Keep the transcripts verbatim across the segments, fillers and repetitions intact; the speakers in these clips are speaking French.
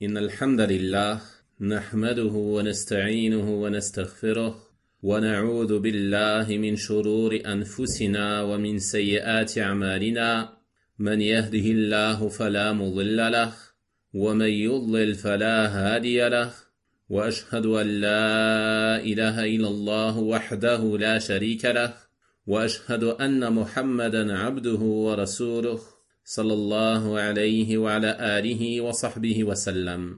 إن الحمد لله نحمده ونستعينه ونستغفره ونعوذ بالله من شرور أنفسنا ومن سيئات أعمالنا من يهده الله فلا مضل له ومن يضلل فلا هادي له وأشهد أن لا إله إلا الله وحده لا شريك له وأشهد أن محمدا عبده ورسوله صلى الله عليه وعلى آله وصحبه وسلم.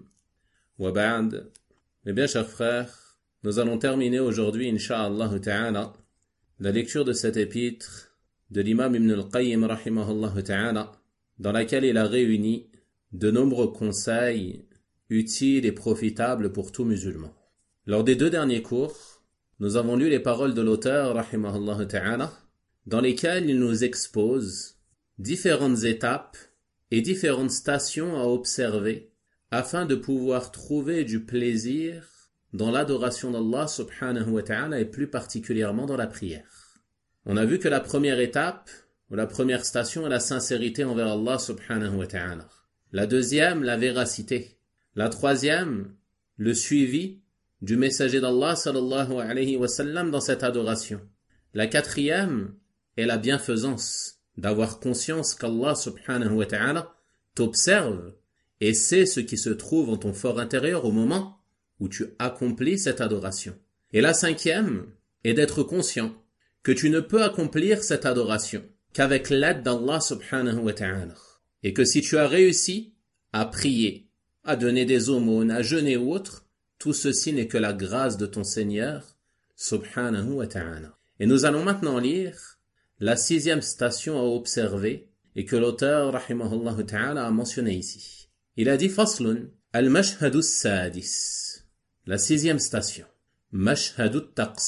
وبعد. Eh bien, chers frères, nous allons terminer aujourd'hui, incha'Allah ta'ala, la lecture de cet épître de l'imam Ibn al-Qayyim rahimahullah ta'ala, dans laquelle il a réuni de nombreux conseils utiles et profitables pour tout musulman. Lors des deux derniers cours, nous avons lu les paroles de l'auteur rahimahullah ta'ala, dans lesquelles il nous expose différentes étapes et différentes stations à observer afin de pouvoir trouver du plaisir dans l'adoration d'Allah subhanahu wa ta'ala et plus particulièrement dans la prière. On a vu que la première étape ou la première station est la sincérité envers Allah subhanahu wa ta'ala. La deuxième, la véracité. La troisième, le suivi du messager d'Allah sallallahu alayhi wa sallam dans cette adoration. La quatrième est la bienfaisance, d'avoir conscience qu'Allah subhanahu wa ta'ala t'observe et sait ce qui se trouve en ton fort intérieur au moment où tu accomplis cette adoration. Et la cinquième est d'être conscient que tu ne peux accomplir cette adoration qu'avec l'aide d'Allah subhanahu wa ta'ala. Et que si tu as réussi à prier, à donner des aumônes, à jeûner ou autre, tout ceci n'est que la grâce de ton Seigneur subhanahu wa ta'ala. Et nous allons maintenant lire la sixième station à observer et que l'auteur rahimahullah ta'ala a mentionné ici. Il a dit faslun al-mashhadu sadis. La sixième station. Mashhadu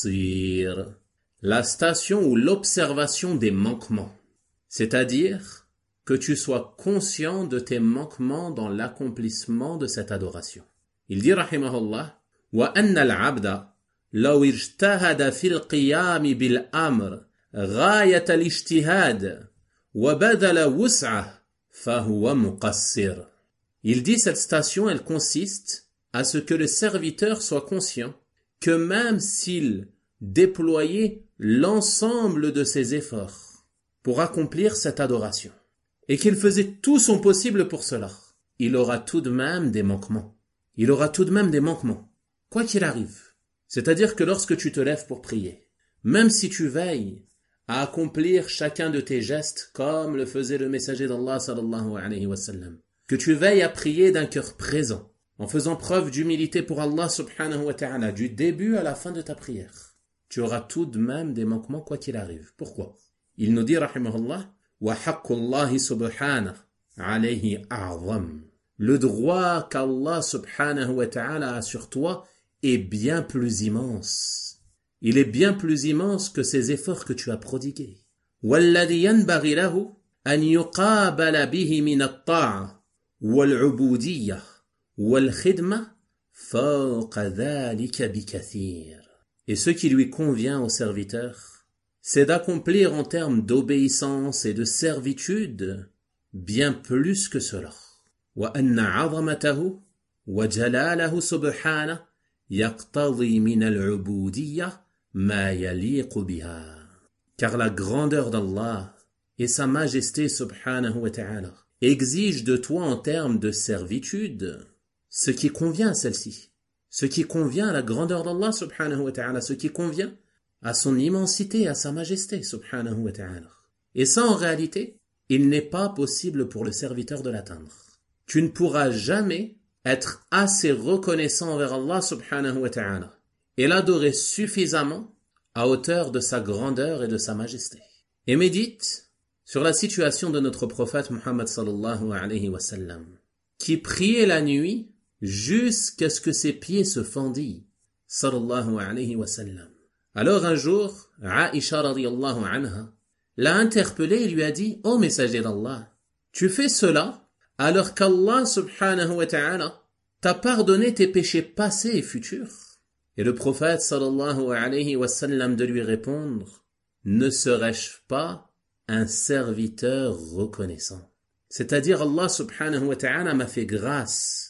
taqsir. La station où l'observation des manquements. C'est-à-dire que tu sois conscient de tes manquements dans l'accomplissement de cette adoration. Il dit rahimahullah wa anna al-abda law ijtahada fil qiyam bil amr غاية الاجتهاد وبذل وسعه فهو مقصر. Il dit cette station, elle consiste à ce que le serviteur soit conscient que même s'il déployait l'ensemble de ses efforts pour accomplir cette adoration et qu'il faisait tout son possible pour cela, il aura tout de même des manquements. Il aura tout de même des manquements, quoi qu'il arrive. C'est-à-dire que lorsque tu te lèves pour prier, même si tu veilles à accomplir chacun de tes gestes comme le faisait le messager d'Allah sallallahu alayhi wa sallam, que tu veilles à prier d'un cœur présent, en faisant preuve d'humilité pour Allah subhanahu wa ta'ala, du début à la fin de ta prière, tu auras tout de même des manquements quoi qu'il arrive. Pourquoi? Il nous dit rahimahullah wa haqqullahi subhanahu alayhi a'zam. Le droit qu'Allah subhanahu wa ta'ala a sur toi est bien plus immense. Il est bien plus immense que ces efforts que tu as prodigués. وَالَّذِي يَنْبَغِي لَهُ أَنْ يُقَابَلَ بِهِ مِنَ الطَّاعَةِ وَالْعُبُودِيَّةِ وَالْخِدْمَةِ فَوْقَ ذَلِكَ بِكَثِيرٍ. Et ce qui lui convient au serviteur, c'est d'accomplir en termes d'obéissance et de servitude bien plus que cela. وَأَنَّ عَظَمَتَهُ وَجَلَالَهُ سُبْحَانَهُ يَقْتَضِي مِنَ الْعُبُودِيَّةِ مَا يَلِيقُ بِهَا. Car la grandeur d'Allah et sa majesté subhanahu wa ta'ala exigent de toi en termes de servitude ce qui convient à celle-ci, ce qui convient à la grandeur d'Allah subhanahu wa ta'ala, ce qui convient à son immensité, à sa majesté subhanahu wa ta'ala. Et ça, en réalité, il n'est pas possible pour le serviteur de l'atteindre. Tu ne pourras jamais être assez reconnaissant envers Allah subhanahu wa ta'ala et l'adorer suffisamment à hauteur de sa grandeur et de sa majesté. Et médite sur la situation de notre prophète Muhammad sallallahu alayhi wa sallam, qui priait la nuit jusqu'à ce que ses pieds se fendillent, sallallahu alayhi wa sallam. Alors un jour, Aïcha radiyallahu anha l'a interpellé et lui a dit: Ô messager d'Allah, tu fais cela alors qu'Allah subhanahu wa ta'ala t'a pardonné tes péchés passés et futurs. Et le prophète sallallahu alayhi wa sallam de lui répondre: ne serais-je pas un serviteur reconnaissant? C'est-à-dire Allah subhanahu wa ta'ala m'a fait grâce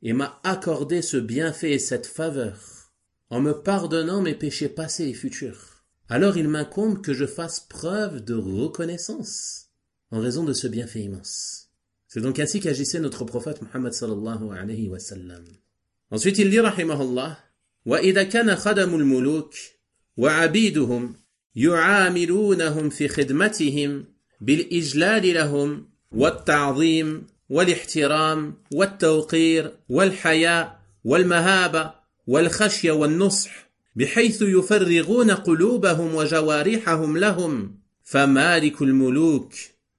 et m'a accordé ce bienfait et cette faveur en me pardonnant mes péchés passés et futurs, alors il m'incombe que je fasse preuve de reconnaissance en raison de ce bienfait immense. C'est donc ainsi qu'agissait notre prophète Muhammad sallallahu alayhi wa sallam. Ensuite il dit rahimahullah: وَإِذَا كَانَ خَدَمُ الْمُلُوكِ وَعَبِيدُهُمْ يُعَامِلُونَهُمْ فِي خِدْمَتِهِمْ بِالْإِجْلَالِ لَهُمْ وَالتَّعْظِيمِ والاحترام والتوقير والحياء والمهابة والخشية والنصح بحيث يفرغون قلوبهم وجوارحهم لهم فمالك الملوك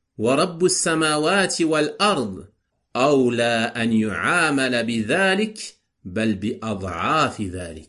ورب السماوات والأرض أولى أن يعامل بذلك بل بأضعاف ذلك.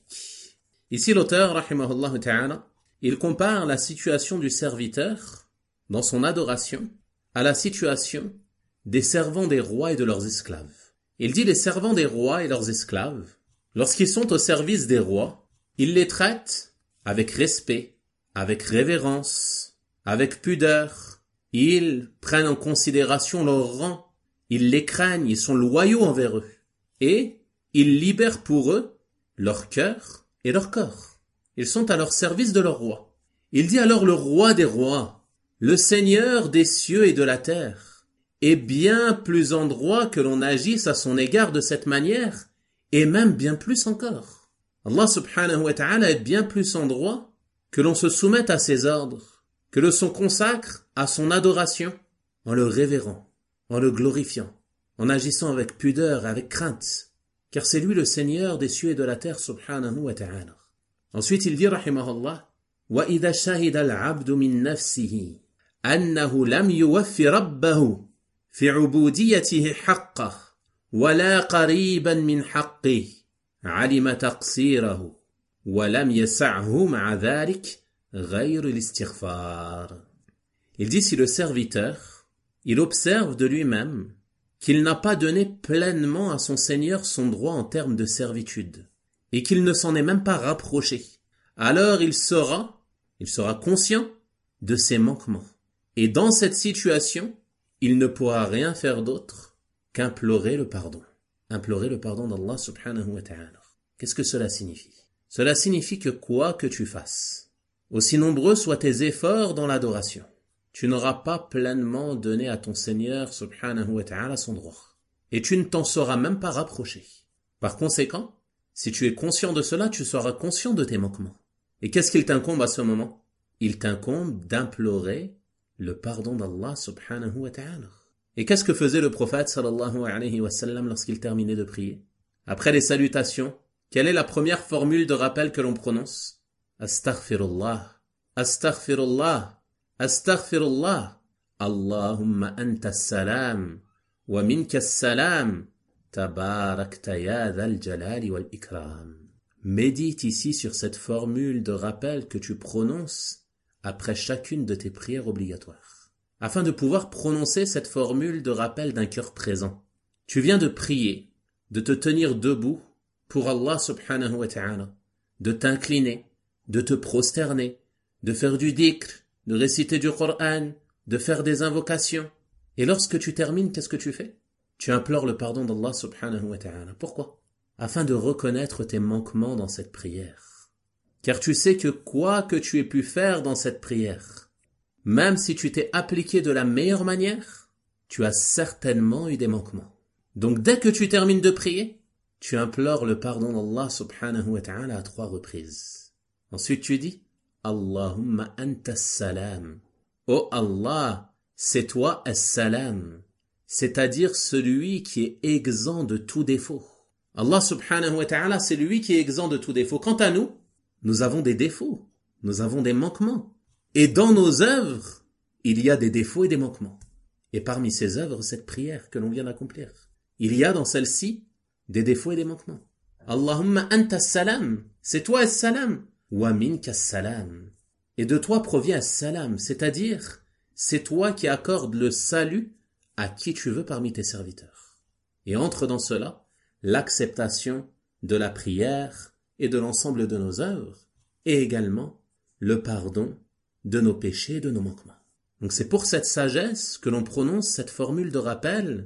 Ici l'auteur, rahimahullah ta'ala, il compare la situation du serviteur dans son adoration à la situation des servants des rois et de leurs esclaves. Il dit les servants des rois et leurs esclaves, lorsqu'ils sont au service des rois, ils les traitent avec respect, avec révérence, avec pudeur. Ils prennent en considération leur rang, ils les craignent, ils sont loyaux envers eux. Et ils libèrent pour eux leur cœur et leur corps. Ils sont à leur service de leur roi. Il dit alors le roi des rois, le Seigneur des cieux et de la terre, est bien plus en droit que l'on agisse à son égard de cette manière, et même bien plus encore. Allah subhanahu wa ta'ala est bien plus en droit que l'on se soumette à ses ordres, que l'on se consacre à son adoration, en le révérant, en le glorifiant, en agissant avec pudeur et avec crainte, car c'est lui le Seigneur des cieux et de la terre subhanahu wa ta'ala. Ensuite il dit rahimahullah: وَإِذَا شَهِدَ الْعَبْدُ مِنْ نَفْسِهِ أَنَّهُ لَمْ يُوَفِّ رَبَّهُ في عبوديته حقه ولا قريبا من حقه علم تقصيره ولم يسعه مع ذلك غير الاستغفار. Il dit si le serviteur, il observe de lui-même qu'il n'a pas donné pleinement à son Seigneur son droit en termes de servitude et qu'il ne s'en est même pas rapproché, alors il sera, il sera conscient de ses manquements. Et dans cette situation, il ne pourra rien faire d'autre qu'implorer le pardon. Implorer le pardon d'Allah subhanahu wa ta'ala. Qu'est-ce que cela signifie? Cela signifie que quoi que tu fasses, aussi nombreux soient tes efforts dans l'adoration, tu n'auras pas pleinement donné à ton Seigneur subhanahu wa ta'ala son droit. Et tu ne t'en seras même pas rapproché. Par conséquent, si tu es conscient de cela, tu seras conscient de tes manquements. Et qu'est-ce qu'il t'incombe à ce moment? Il t'incombe d'implorer le pardon d'Allah subhanahu wa ta'ala. Et qu'est-ce que faisait le prophète sallallahu alayhi wa sallam lorsqu'il terminait de prier? Après les salutations, quelle est la première formule de rappel que l'on prononce? Astaghfirullah, astaghfirullah, astaghfirullah. Allahumma anta as-salam, wa minka as-salam, tabarakta ya dhal jalali wal ikram. Médite ici sur cette formule de rappel que tu prononces après chacune de tes prières obligatoires, afin de pouvoir prononcer cette formule de rappel d'un cœur présent. Tu viens de prier, de te tenir debout pour Allah subhanahu wa ta'ala, de t'incliner, de te prosterner, de faire du dhikr, de réciter du Coran, de faire des invocations. Et lorsque tu termines, qu'est-ce que tu fais? Tu implores le pardon d'Allah subhanahu wa ta'ala. Pourquoi? Afin de reconnaître tes manquements dans cette prière. Car tu sais que quoi que tu aies pu faire dans cette prière, même si tu t'es appliqué de la meilleure manière, tu as certainement eu des manquements. Donc dès que tu termines de prier, tu implores le pardon d'Allah subhanahu wa ta'ala à trois reprises. Ensuite tu dis, Allahumma anta as-salam. Oh Allah, c'est toi as-salam, c'est-à-dire celui qui est exempt de tout défaut. Allah subhanahu wa ta'ala, c'est lui qui est exempt de tout défaut. Quant à nous, nous avons des défauts, nous avons des manquements. Et dans nos œuvres, il y a des défauts et des manquements. Et parmi ces œuvres, cette prière que l'on vient d'accomplir, il y a dans celle-ci des défauts et des manquements. Allahumma anta as-salam, c'est toi as-salam, wa minka as-salam. Et de toi provient as-salam, c'est-à-dire, c'est toi qui accordes le salut à qui tu veux parmi tes serviteurs. Et entre dans cela l'acceptation de la prière et de l'ensemble de nos œuvres, et également le pardon de nos péchés et de nos manquements. Donc c'est pour cette sagesse que l'on prononce cette formule de rappel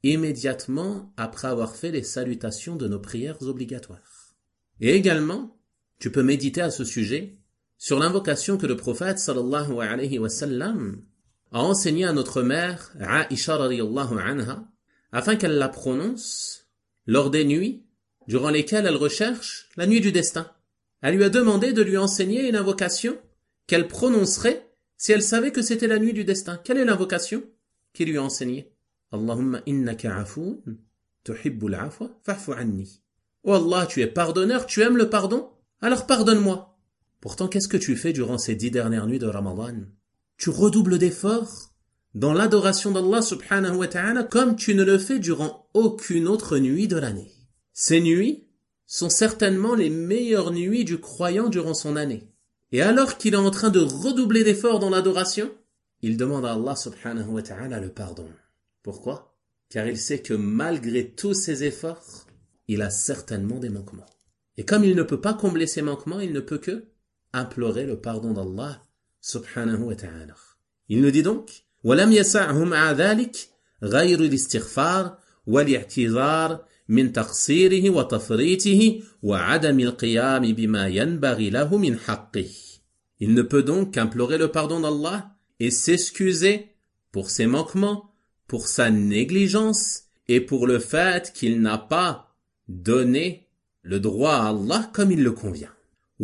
immédiatement après avoir fait les salutations de nos prières obligatoires. Et également, tu peux méditer à ce sujet sur l'invocation que le prophète sallallahu alayhi wa sallam a enseignée à notre mère Aïcha radiyallahu anha afin qu'elle la prononce lors des nuits durant lesquelles elle recherche la nuit du destin. Elle lui a demandé de lui enseigner une invocation qu'elle prononcerait si elle savait que c'était la nuit du destin. Quelle est l'invocation qu'il lui a enseignée? Allahumma innaka afoun tuhibbul afwa fa'fu anni. Oh Allah, tu es pardonneur, tu aimes le pardon, alors pardonne-moi. Pourtant, qu'est-ce que tu fais durant ces dix dernières nuits de Ramadan? Tu redoubles d'efforts dans l'adoration d'Allah subhanahu wa ta'ala comme tu ne le fais durant aucune autre nuit de l'année. Ces nuits sont certainement les meilleures nuits du croyant durant son année. Et alors qu'il est en train de redoubler d'efforts dans l'adoration, il demande à Allah subhanahu wa ta'ala le pardon. Pourquoi? Car il sait que malgré tous ses efforts, il a certainement des manquements. Et comme il ne peut pas combler ses manquements, il ne peut que implorer le pardon d'Allah subhanahu wa ta'ala. Il nous dit donc, وَلَمْ يَسَعْهُمْ عَا ذَلِكَ غَيْرُ الْإِسْتِغْفَارِ وَالْإِعْتِذَارِ من تقصيره وتفريطه وعدم القيام بما ينبغي له من حقه. Il ne peut donc qu'implorer le pardon d'Allah et s'excuser pour ses manquements, pour sa négligence et pour le fait qu'il n'a pas donné le droit à Allah comme il le convient.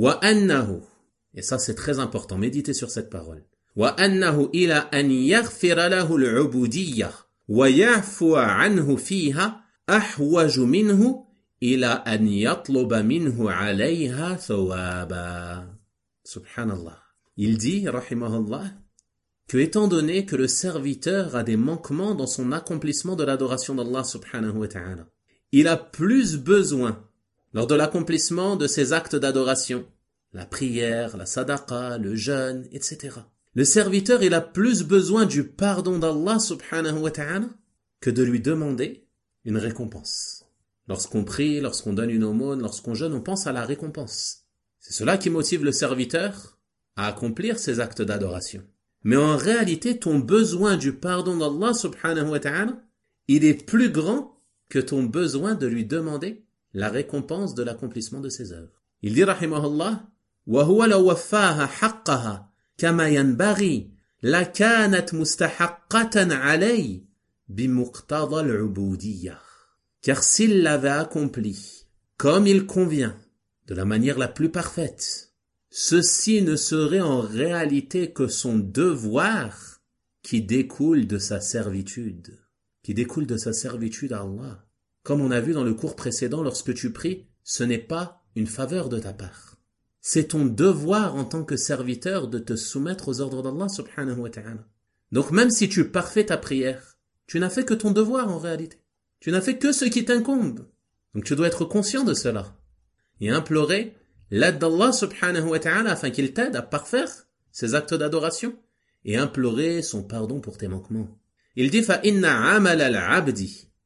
وأنه, et ça c'est très important, méditez sur cette parole. وأنه إلى أن يغفر له العبودية ويعفو عنه فيها أحوج منه إلى أن يطلب منه عليها ثوابا. Subhanallah. Il dit, rahimahullah, que étant donné que le serviteur a des manquements dans son accomplissement de l'adoration d'Allah subhanahu wa ta'ala, il a plus besoin, lors de l'accomplissement de ses actes d'adoration, la prière, la sadaqa, le jeûne, et cetera. Le serviteur, il a plus besoin du pardon d'Allah subhanahu wa ta'ala que de lui demander une récompense. Lorsqu'on prie, lorsqu'on donne une aumône, lorsqu'on jeûne, on pense à la récompense. C'est cela qui motive le serviteur à accomplir ses actes d'adoration. Mais en réalité, ton besoin du pardon d'Allah subhanahu wa ta'ala, il est plus grand que ton besoin de lui demander la récompense de l'accomplissement de ses œuvres. Il dit, rahimahullah, وَهُوَ لَوْ وَفَّاهَا حَقَّهَا كَمَا يَنْبَغِي لَكَانَتْ مُسْتَحَقَّةً عَلَيْهِ بِمُقْتَضَى الْعُبُودِيَّةِ. Car s'il l'avait accompli comme il convient, de la manière la plus parfaite, ceci ne serait en réalité que son devoir qui découle de sa servitude, qui découle de sa servitude à Allah. Comme on a vu dans le cours précédent, lorsque tu pries, ce n'est pas une faveur de ta part. C'est ton devoir en tant que serviteur de te soumettre aux ordres d'Allah subhanahu wa ta'ala. Donc même si tu parfais ta prière, tu n'as fait que ton devoir en réalité. Tu n'as fait que ce qui t'incombe. Donc tu dois être conscient de cela. Et implorer l'aide d'Allah subhanahu wa ta'ala afin qu'il t'aide à parfaire ses actes d'adoration et implorer son pardon pour tes manquements. Il dit فَإِنَّ عَمَلَ الْعَبْدِ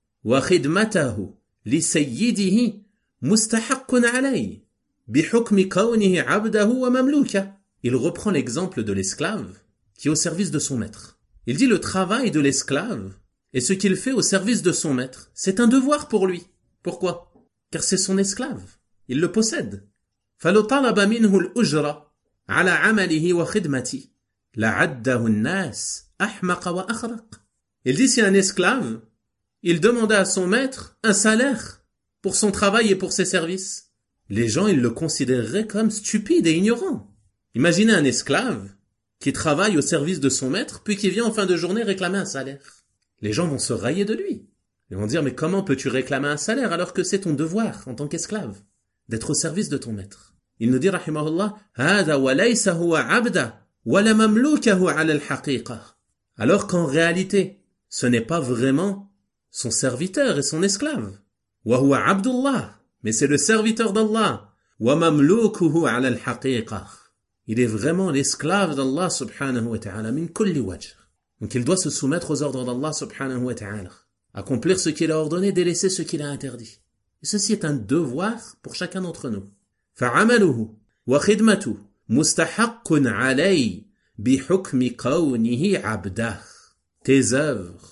وَخِدْمَتَهُ لِسَيِّدِهِ مُسْتَحَقٌّ عَلَيْهِ بِحُكْمِ كَوْنِهِ عَبْدَهُ وَمَمْلُوكًا. Il reprend l'exemple de l'esclave qui est au service de son maître. Il dit le travail de l'esclave et ce qu'il fait au service de son maître, c'est un devoir pour lui. Pourquoi? Car c'est son esclave. Il le possède. فَلَوْ طَلَبَ مِنْهُ الْأُجْرَ عَلَى عَمَلِهِ وَخِدْمَتِهِ لَعَدَّهُ النَّاسِ أَحْمَقَ وَأَخْرَقَ. Il dit si un esclave, il demandait à son maître un salaire pour son travail et pour ses services, les gens ils le considéreraient comme stupide et ignorant. Imaginez un esclave qui travaille au service de son maître puis qui vient en fin de journée réclamer un salaire. Les gens vont se railler de lui. Ils vont dire mais comment peux-tu réclamer un salaire alors que c'est ton devoir en tant qu'esclave d'être au service de ton maître. Il nous dit rahimahullah هذا وليس هو عبدا ولا مملوكه على الحقيقة. Alors qu'en réalité ce n'est pas vraiment son serviteur et son esclave. وهو عبد الله, mais c'est le serviteur d'Allah. ومملوكه على الحقيقة. Il est vraiment l'esclave d'Allah subhanahu wa ta'ala min kulli wajh. Donc il doit se soumettre aux ordres d'Allah subhanahu wa ta'ala, accomplir ce qu'il a ordonné, délaisser ce qu'il a interdit. Et ceci est un devoir pour chacun d'entre nous. فَعَمَلُهُ وَخِدْمَتُهُ مُسْتَحَقٌّ عَلَيْهِ بِحُكْمِ كَوْنِهِ عَبْدَهُ. Tes œuvres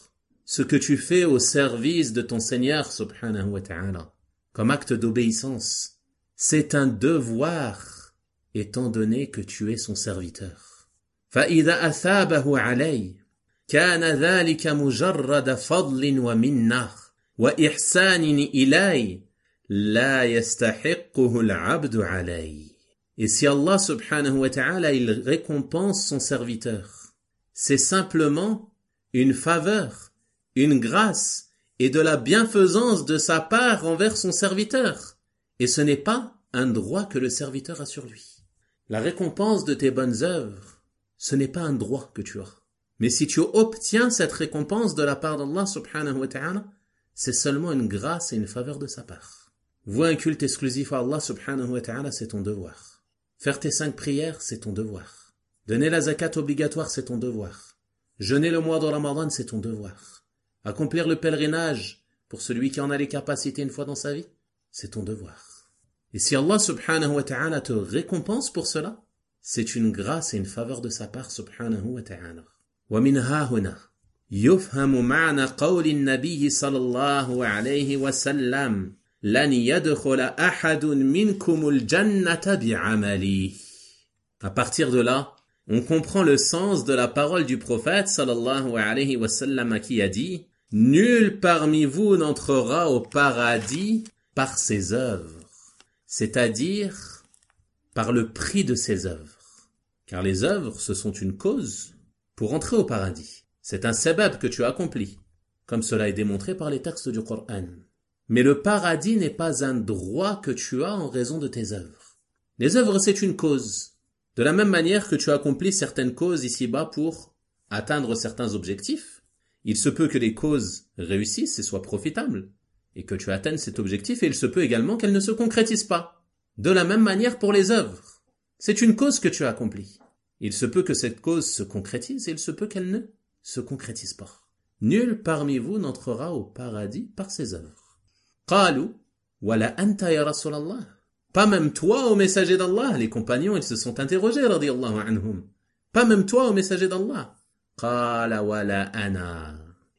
ce que tu fais au service de ton Seigneur subhanahu wa ta'ala, comme acte d'obéissance. C'est un devoir, étant donné que tu es son serviteur. فَإِذَا أَثَابَهُ عَلَيْهِ كَانَ ذَلِكَ مُجَرَّدَ فَضْلٍ وَمِنَّةٍ وَإِحْسَانٍ إِلَيْهِ لَا يَسْتَحِقُّهُ الْعَبْدُ عَلَيْهِ. Et si Allah subhanahu wa ta'ala, il récompense son serviteur, c'est simplement une faveur, une grâce et de la bienfaisance de sa part envers son serviteur. Et ce n'est pas un droit que le serviteur a sur lui. La récompense de tes bonnes œuvres, ce n'est pas un droit que tu as. Mais si tu obtiens cette récompense de la part d'Allah subhanahu wa ta'ala, c'est seulement une grâce et une faveur de sa part. Vouer un culte exclusif à Allah subhanahu wa ta'ala, c'est ton devoir. Faire tes cinq prières, c'est ton devoir. Donner la zakat obligatoire, c'est ton devoir. Jeûner le mois de Ramadan, c'est ton devoir. Accomplir le pèlerinage pour celui qui en a les capacités une fois dans sa vie, c'est ton devoir. Et si Allah subhanahu wa ta'ala te récompense pour cela, c'est une grâce et une faveur de sa part subhanahu wa ta'ala. ومن ها هنا يفهم معنى قول النبي صلى الله عليه وسلم لن يدخل أحد منكم الجنة بعمله. À partir de là, on comprend le sens de la parole du prophète sallallahu alayhi wa sallam qui a dit « Nul parmi vous n'entrera au paradis par ses œuvres », c'est-à-dire par le prix de ses œuvres. Car les œuvres, ce sont une cause pour entrer au paradis. C'est un sabab que tu as accompli, comme cela est démontré par les textes du Coran. Mais le paradis n'est pas un droit que tu as en raison de tes œuvres. Les œuvres, c'est une cause. De la même manière que tu accomplis certaines causes ici-bas pour atteindre certains objectifs, il se peut que les causes réussissent et soient profitables, et que tu atteignes cet objectif, et il se peut également qu'elles ne se concrétisent pas. De la même manière pour les œuvres. C'est une cause que tu as accomplie. Il se peut que cette cause se concrétise, et il se peut qu'elle ne se concrétise pas. Nul parmi vous n'entrera au paradis par ses œuvres. قالوا ولا أنت يا رسول الله. Pas même toi, ô messager d'Allah. Les compagnons, ils se sont interrogés, radiyallahu anhum. Pas même toi, ô messager d'Allah. قال ولا أنا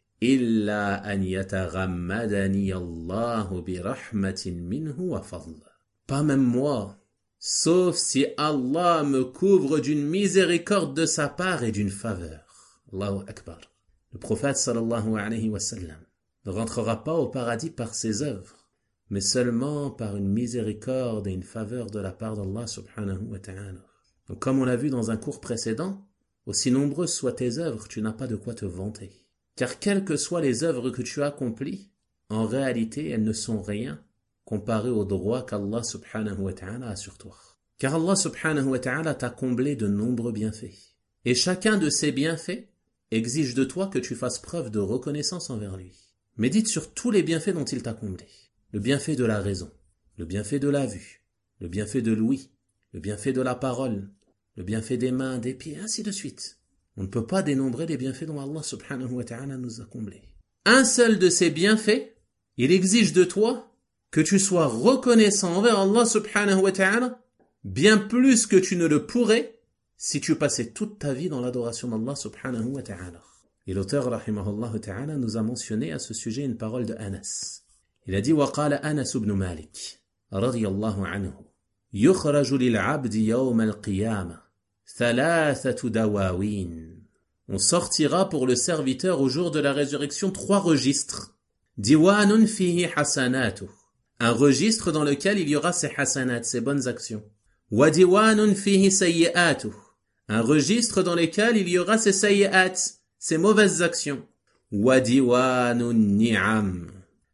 إلا أن يتغمدني الله برحمة منه وفضل. Pas même moi, sauf si Allah me couvre d'une miséricorde de sa part et d'une faveur. Allahu Akbar. Le prophète sallallahu alayhi wa sallam ne rentrera pas au paradis par ses œuvres, mais seulement par une miséricorde et une faveur de la part d'Allah subhanahu wa ta'ala. Donc, comme on l'a vu dans un cours précédent, aussi nombreuses soient tes œuvres, tu n'as pas de quoi te vanter. Car quelles que soient les œuvres que tu as accomplies, en réalité, elles ne sont rien comparées aux droits qu'Allah subhanahu wa ta'ala a sur toi. Car Allah subhanahu wa ta'ala t'a comblé de nombreux bienfaits. Et chacun de ces bienfaits exige de toi que tu fasses preuve de reconnaissance envers lui. Médite sur tous les bienfaits dont il t'a comblé. Le bienfait de la raison, le bienfait de la vue, le bienfait de l'ouïe, le bienfait de la parole, le bienfait des mains, des pieds, ainsi de suite. On ne peut pas dénombrer les bienfaits dont Allah subhanahu wa ta'ala nous a comblés. Un seul de ces bienfaits, il exige de toi que tu sois reconnaissant envers Allah subhanahu wa ta'ala, bien plus que tu ne le pourrais si tu passais toute ta vie dans l'adoration d'Allah subhanahu wa ta'ala. Et l'auteur, rahimahullah ta'ala, nous a mentionné à ce sujet une parole de Anas. Il a dit, وقال أنس بن مالك رضي الله عنه يخرج للعبد يوم القيامة ثلاثة دواوين. On sortira pour le serviteur au jour de la résurrection trois registres. ديوان فيه حسناته. Un registre dans lequel il y aura ses hasanat, ses bonnes actions. وديوان فيه سيئاته. Un registre dans lequel il y aura ses sayyat, ses mauvaises actions. وَدِوَانُ النِّعَمِ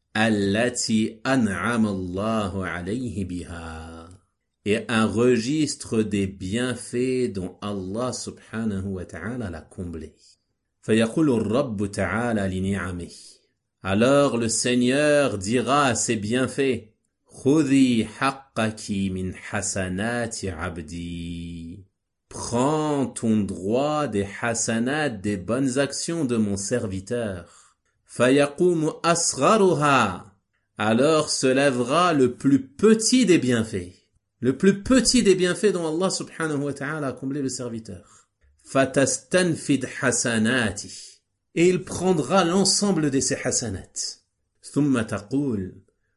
الَّتِي أَنْعَمَ اللَّهُ عَلَيْهِ بِهَا. Et un registre des bienfaits dont Allah subhanahu wa ta'ala l'a comblé. فَيَقُولُ الرَّبُّ تَعَالَى لِنِعَمِهِ. Alors le Seigneur dira à ses bienfaits, خُذِي حَقَّكِ مِنْ حَسَنَاتِ عَبْدِي. Prends ton droit des hasanat, des bonnes actions de mon serviteur. فَيَقُومُ أَصْغَرُهَا. Alors se lèvera le plus petit des bienfaits. Le plus petit des bienfaits dont Allah subhanahu wa ta'ala a comblé le serviteur. فَتَسْتَنْفِدْ حَسَنَاتِهِ. et il prendra l'ensemble de ses hasanat. ثم تقول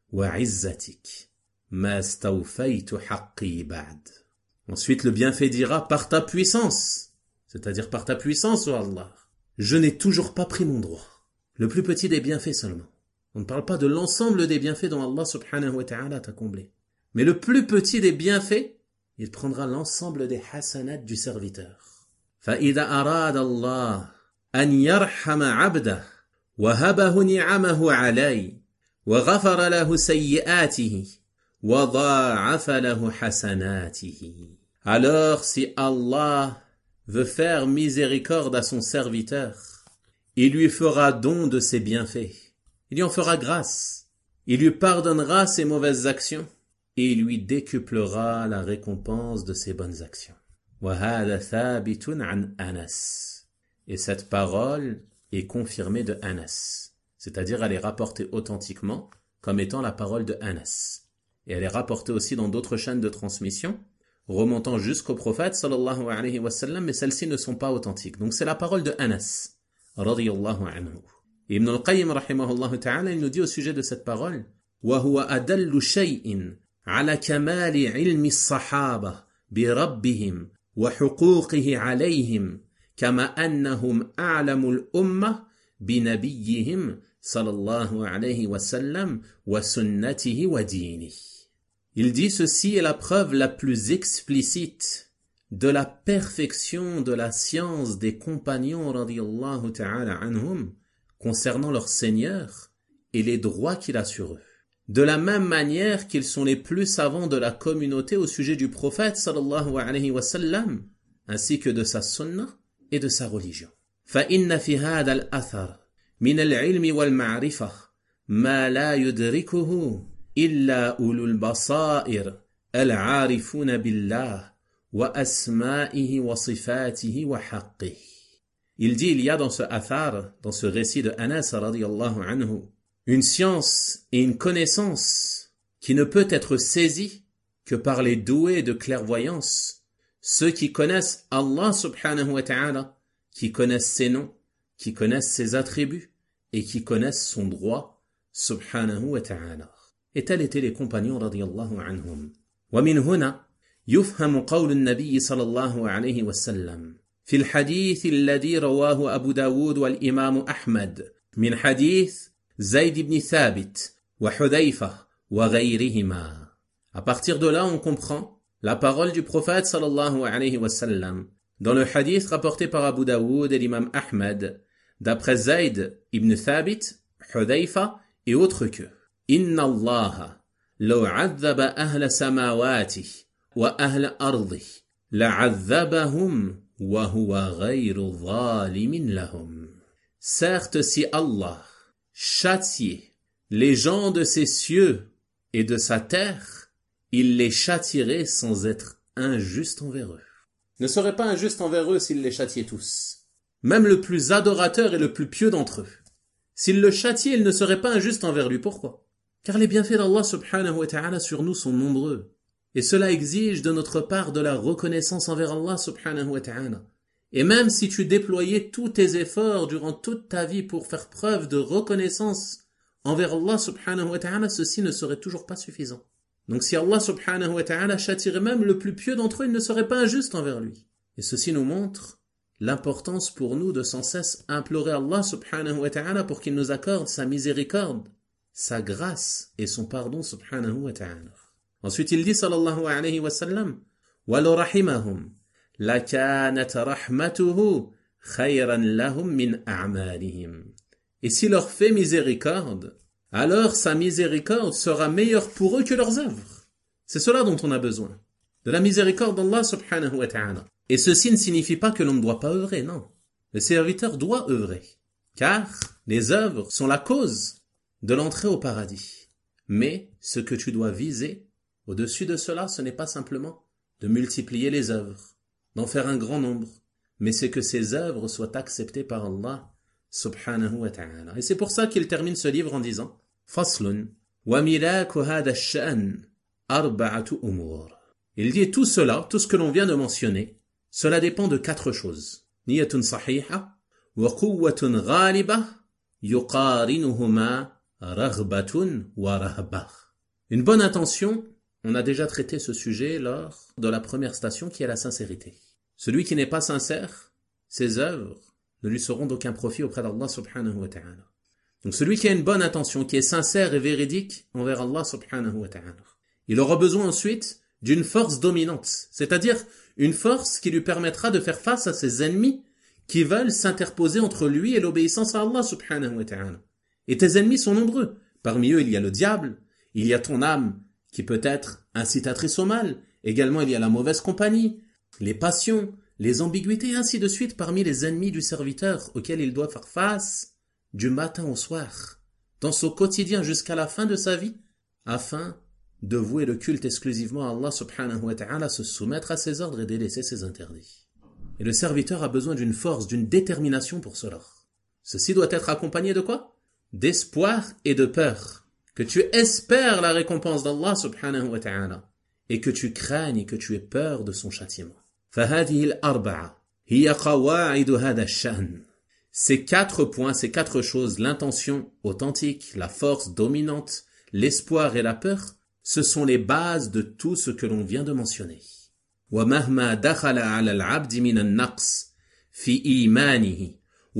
وعزتك ما استوفيت حقي بعد. Ensuite le bienfait dira par ta puissance, c'est-à-dire par ta puissance, ô Allah, je n'ai toujours pas pris mon droit. Le plus petit des bienfaits seulement. On ne parle pas de l'ensemble des bienfaits dont Allah subhanahu wa ta'ala t'a comblé. Mais le plus petit des bienfaits, il prendra l'ensemble des hasanats du serviteur. فَإِذَا أَرَادَ اللَّهُ أَنْ يَرْحَمَ عَبْدَهُ وَهَبَهُ نِعَمَهُ عَلَيْهِ وَغَفَرَ لَهُ سَيِّئَاتِهِ وَضَاعَفَ لَهُ حَسَنَاتِهِ. Alors si Allah veut faire miséricorde à son serviteur, il lui fera don de ses bienfaits. Il lui en fera grâce. Il lui pardonnera ses mauvaises actions et il lui décuplera la récompense de ses bonnes actions. وَهَذَا ثَابِتٌ عَنْ أَنَسٍ. Et cette parole est confirmée de Anas. C'est-à-dire elle est rapportée authentiquement comme étant la parole de Anas. Et elle est rapportée aussi dans d'autres chaînes de transmission, remontant jusqu'au prophète sallallahu alayhi wa sallam, mais celles-ci ne sont pas authentiques. Donc c'est la parole de Anas, radiyallahu anhu. Ibn al-Qayyim rahimahullah ta'ala, il nous dit au sujet de cette parole, وَهُوَ أَدَلُّ شَيْءٍ عَلَى كَمَالِ عِلْمِ الصَّحَابَةِ بِرَبِّهِمْ وَحُقُوقِهِ عَلَيْهِمْ كَمَا أَنَّهُمْ أَعْلَمُ الْأُمَّةِ بِنَبِيِّهِمْ صلى الله عليه وسلم وسنته ودينه. Il dit ceci est la preuve la plus explicite de la perfection de la science des compagnons radiyallahu ta'ala anhum concernant leur Seigneur et les droits qu'il a sur eux. De la même manière qu'ils sont les plus savants de la communauté au sujet du prophète sallallahu alayhi wa sallam, ainsi que de sa sunna et de sa religion. فَإِنَّ فِي هَذَا الْأَثَرِ من العلم والمعرفة ما لا يدركه إلا أولو البصائر العارفون بالله وأسمائه وصفاته وحقه. Il dit, il y a dans ce athar, dans ce récit de Anas radiyallahu anhu, une science et une connaissance qui ne peut être saisie que par les doués de clairvoyance, ceux qui connaissent Allah subhanahu wa ta'ala, qui connaissent ses noms, qui connaissent ses attributs, et qui connaissent son droit, subhanahu wa ta'ala. Et tels étaient les compagnons radiyallahu anhum. ومن هنا يفهم قول النبي صلى الله عليه وسلم في الحديث الذي رواه أبو داود والإمام أحمد من حديث زيد بن ثابت وحذيفة وغيرهما. À partir de là, on comprend la parole du prophète sallallahu alayhi wa sallam dans le hadith rapporté par Abu Daoud et l'imam Ahmed d'après Zayd ibn Thabit, Hudayfa et autres que Inna Allah law 'adhaba ahla samawati wa ahla ardi la'adhabahum wa huwa ghayru zalimin lahum. Certes, si Allah châtiait les gens de ses cieux et de sa terre, il les châtierait sans être injuste envers eux. Ne serait pas injuste envers eux s'il les châtiait tous. Même le plus adorateur et le plus pieux d'entre eux. S'il le châtiait, il ne serait pas injuste envers lui. Pourquoi? Car les bienfaits d'Allah subhanahu wa ta'ala sur nous sont nombreux. Et cela exige de notre part de la reconnaissance envers Allah subhanahu wa ta'ala. Et même si tu déployais tous tes efforts durant toute ta vie pour faire preuve de reconnaissance envers Allah subhanahu wa ta'ala, ceci ne serait toujours pas suffisant. Donc si Allah subhanahu wa ta'ala châtierait même le plus pieux d'entre eux, il ne serait pas injuste envers lui. Et ceci nous montre l'importance pour nous de sans cesse implorer Allah subhanahu wa ta'ala pour qu'il nous accorde sa miséricorde, sa grâce et son pardon subhanahu wa ta'ala. Ensuite il dit sallallahu alayhi wa sallam وَلَوْ رَحِمَهُمْ لَكَانَتْ رَحْمَتُهُ خَيْرًا لَهُمْ مِنْ أَعْمَالِهِمْ. Et s'il leur fait miséricorde, alors sa miséricorde sera meilleure pour eux que leurs œuvres. C'est cela dont on a besoin, de la miséricorde d'Allah subhanahu wa ta'ala. Et ceci ne signifie pas que l'on ne doit pas œuvrer, non. Le serviteur doit œuvrer, car les œuvres sont la cause de l'entrée au paradis. Mais ce que tu dois viser, au-dessus de cela, ce n'est pas simplement de multiplier les œuvres, d'en faire un grand nombre, mais c'est que ces œuvres soient acceptées par Allah subhanahu wa ta'ala. Et c'est pour ça qu'il termine ce livre en disant Faslun wa milaku hada ash-sha'n arba'atu umur. Il dit tout cela, tout ce que l'on vient de mentionner, cela dépend de quatre choses. Niyatun sahiha وقوة غالبة يقارنهما رغبة ورهبة. Une bonne intention, on a déjà traité ce sujet lors de la première station qui est la sincérité. Celui qui n'est pas sincère, ses œuvres ne lui seront d'aucun profit auprès d'Allah subhanahu wa ta'ala. Donc celui qui a une bonne intention, qui est sincère et véridique envers Allah subhanahu wa ta'ala, il aura besoin ensuite d'une force dominante, c'est-à-dire une force qui lui permettra de faire face à ses ennemis qui veulent s'interposer entre lui et l'obéissance à Allah subhanahu wa ta'ala. Et tes ennemis sont nombreux. Parmi eux, il y a le diable, il y a ton âme qui peut être incitatrice au mal. Également, il y a la mauvaise compagnie, les passions, les ambiguïtés, et ainsi de suite parmi les ennemis du serviteur auxquels il doit faire face du matin au soir, dans son quotidien jusqu'à la fin de sa vie, afin de vouer le culte exclusivement à Allah subhanahu wa ta'ala, se soumettre à ses ordres et délaisser ses interdits. Et le serviteur a besoin d'une force, d'une détermination pour cela. Ceci doit être accompagné de quoi? D'espoir et de peur. Que tu espères la récompense d'Allah subhanahu wa ta'ala et que tu craignes et que tu aies peur de son châtiment. فهذه الأربعة هي قواعد هذا الشأن. Ces quatre points, ces quatre choses, l'intention authentique, la force dominante, l'espoir et la peur, ce sont les bases de tout ce que l'on vient de mentionner. ومهما دخل على العبد من النقص في إيمانه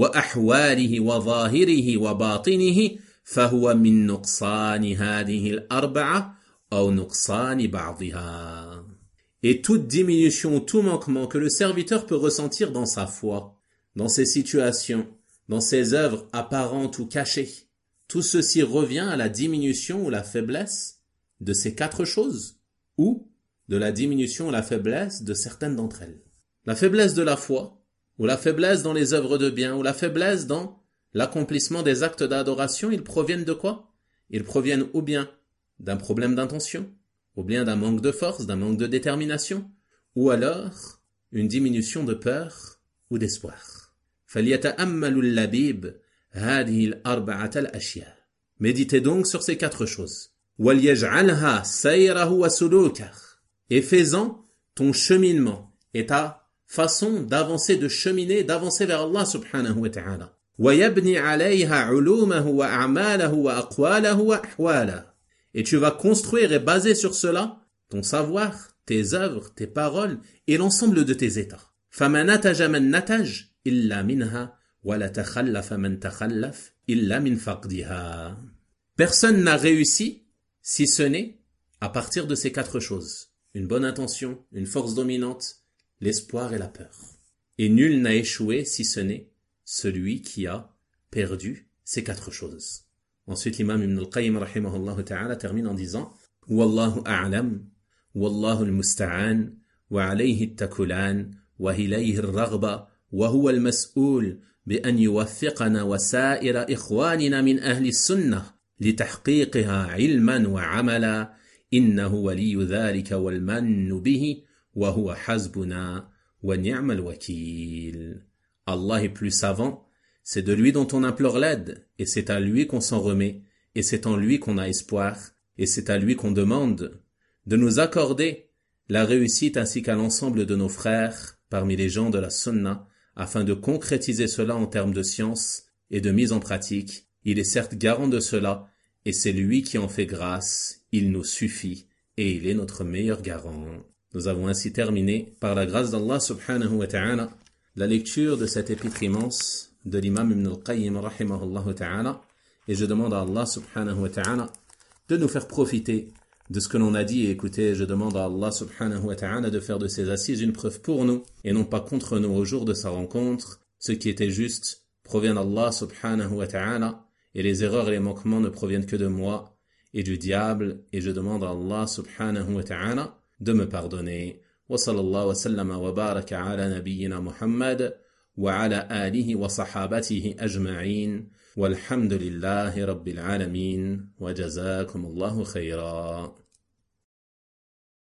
وأحواله وظاهره وباطنه فهو من نقصان هذه الأربعة أو نقصان بعضها. Et toute diminution, tout manquement que le serviteur peut ressentir dans sa foi, dans ses situations, dans ses œuvres apparentes ou cachées, tout ceci revient à la diminution ou la faiblesse de ces quatre choses, ou de la diminution ou la faiblesse de certaines d'entre elles. La faiblesse de la foi, ou la faiblesse dans les œuvres de bien, ou la faiblesse dans l'accomplissement des actes d'adoration, ils proviennent de quoi? Ils proviennent ou bien d'un problème d'intention, ou bien d'un manque de force, d'un manque de détermination, ou alors une diminution de peur ou d'espoir. فَلْيَتَأَمَّلُ اللَّبِيبُ هَذِهِ الْأَرْبَعَةَ الْأَشْيَاءِ. Méditez donc sur ces quatre choses. وَلْيَجْعَلْهَا سَيْرَهُ وَسُلُوكَهُ. Et fais-en ton cheminement et ta façon d'avancer, de cheminer, d'avancer vers Allah subhanahu wa ta'ala. وَيَبْنِي عَلَيْهَا عُلُومَهُ وَأَعْمَالَهُ وَأَقْوَالَهُ وَأَحْوَالَهُ. Et tu vas construire et baser sur cela ton savoir, tes œuvres, tes paroles et l'ensemble de tes états. فَمَا نَتَجَ مَنْ نَتَجْ إِلَّا مِنْهَا وَلَا تَخَلَّفَ مَنْ تَخَلَّفَ إِلَّا مِنْ فَقْدِهَا. Personne n'a réussi si ce n'est à partir de ces quatre choses. Une bonne intention, une force dominante, l'espoir et la peur. Et nul n'a échoué si ce n'est celui qui a perdu ces quatre choses. Ensuite, l'imam Ibn al-Qayyim rahimahullah ta'ala termine en disant Wallahu a'lam, wallahu al-musta'an, wa alayhi at-takulan, wa ilayhi al-raghba, wa huwa al-mas'ul bi an yuwaffiqana wa sa'ira ikhwanina min ahli as-sunnah li tahqiqiha ilman wa amala innahu waliyyu dhalika wal mannu bihi wa huwa hasbuna wa ni'mal wakil. Allah est plus savant. C'est de lui dont on implore l'aide, et c'est à lui qu'on s'en remet, et c'est en lui qu'on a espoir, et c'est à lui qu'on demande de nous accorder la réussite ainsi qu'à l'ensemble de nos frères parmi les gens de la Sunna, afin de concrétiser cela en termes de science et de mise en pratique. Il est certes garant de cela, et c'est lui qui en fait grâce, il nous suffit, et il est notre meilleur garant. Nous avons ainsi terminé, par la grâce d'Allah subhanahu wa ta'ala, la lecture de cet épître immense de l'imam Ibn al-Qayyim rahimahullah ta'ala, et je demande à Allah subhanahu wa ta'ala de nous faire profiter de ce que l'on a dit et écouté. Je demande à Allah subhanahu wa ta'ala de faire de ces assises une preuve pour nous et non pas contre nous au jour de sa rencontre. Ce qui était juste provient d'Allah subhanahu wa ta'ala et les erreurs et les manquements ne proviennent que de moi et du diable, et je demande à Allah subhanahu wa ta'ala de me pardonner. Wa sallallahu wa sallama wa baraka ala nabiyyina Muhammad وعلى آله وصحابته أجمعين والحمد لله رب العالمين وجزاكم الله خيرا.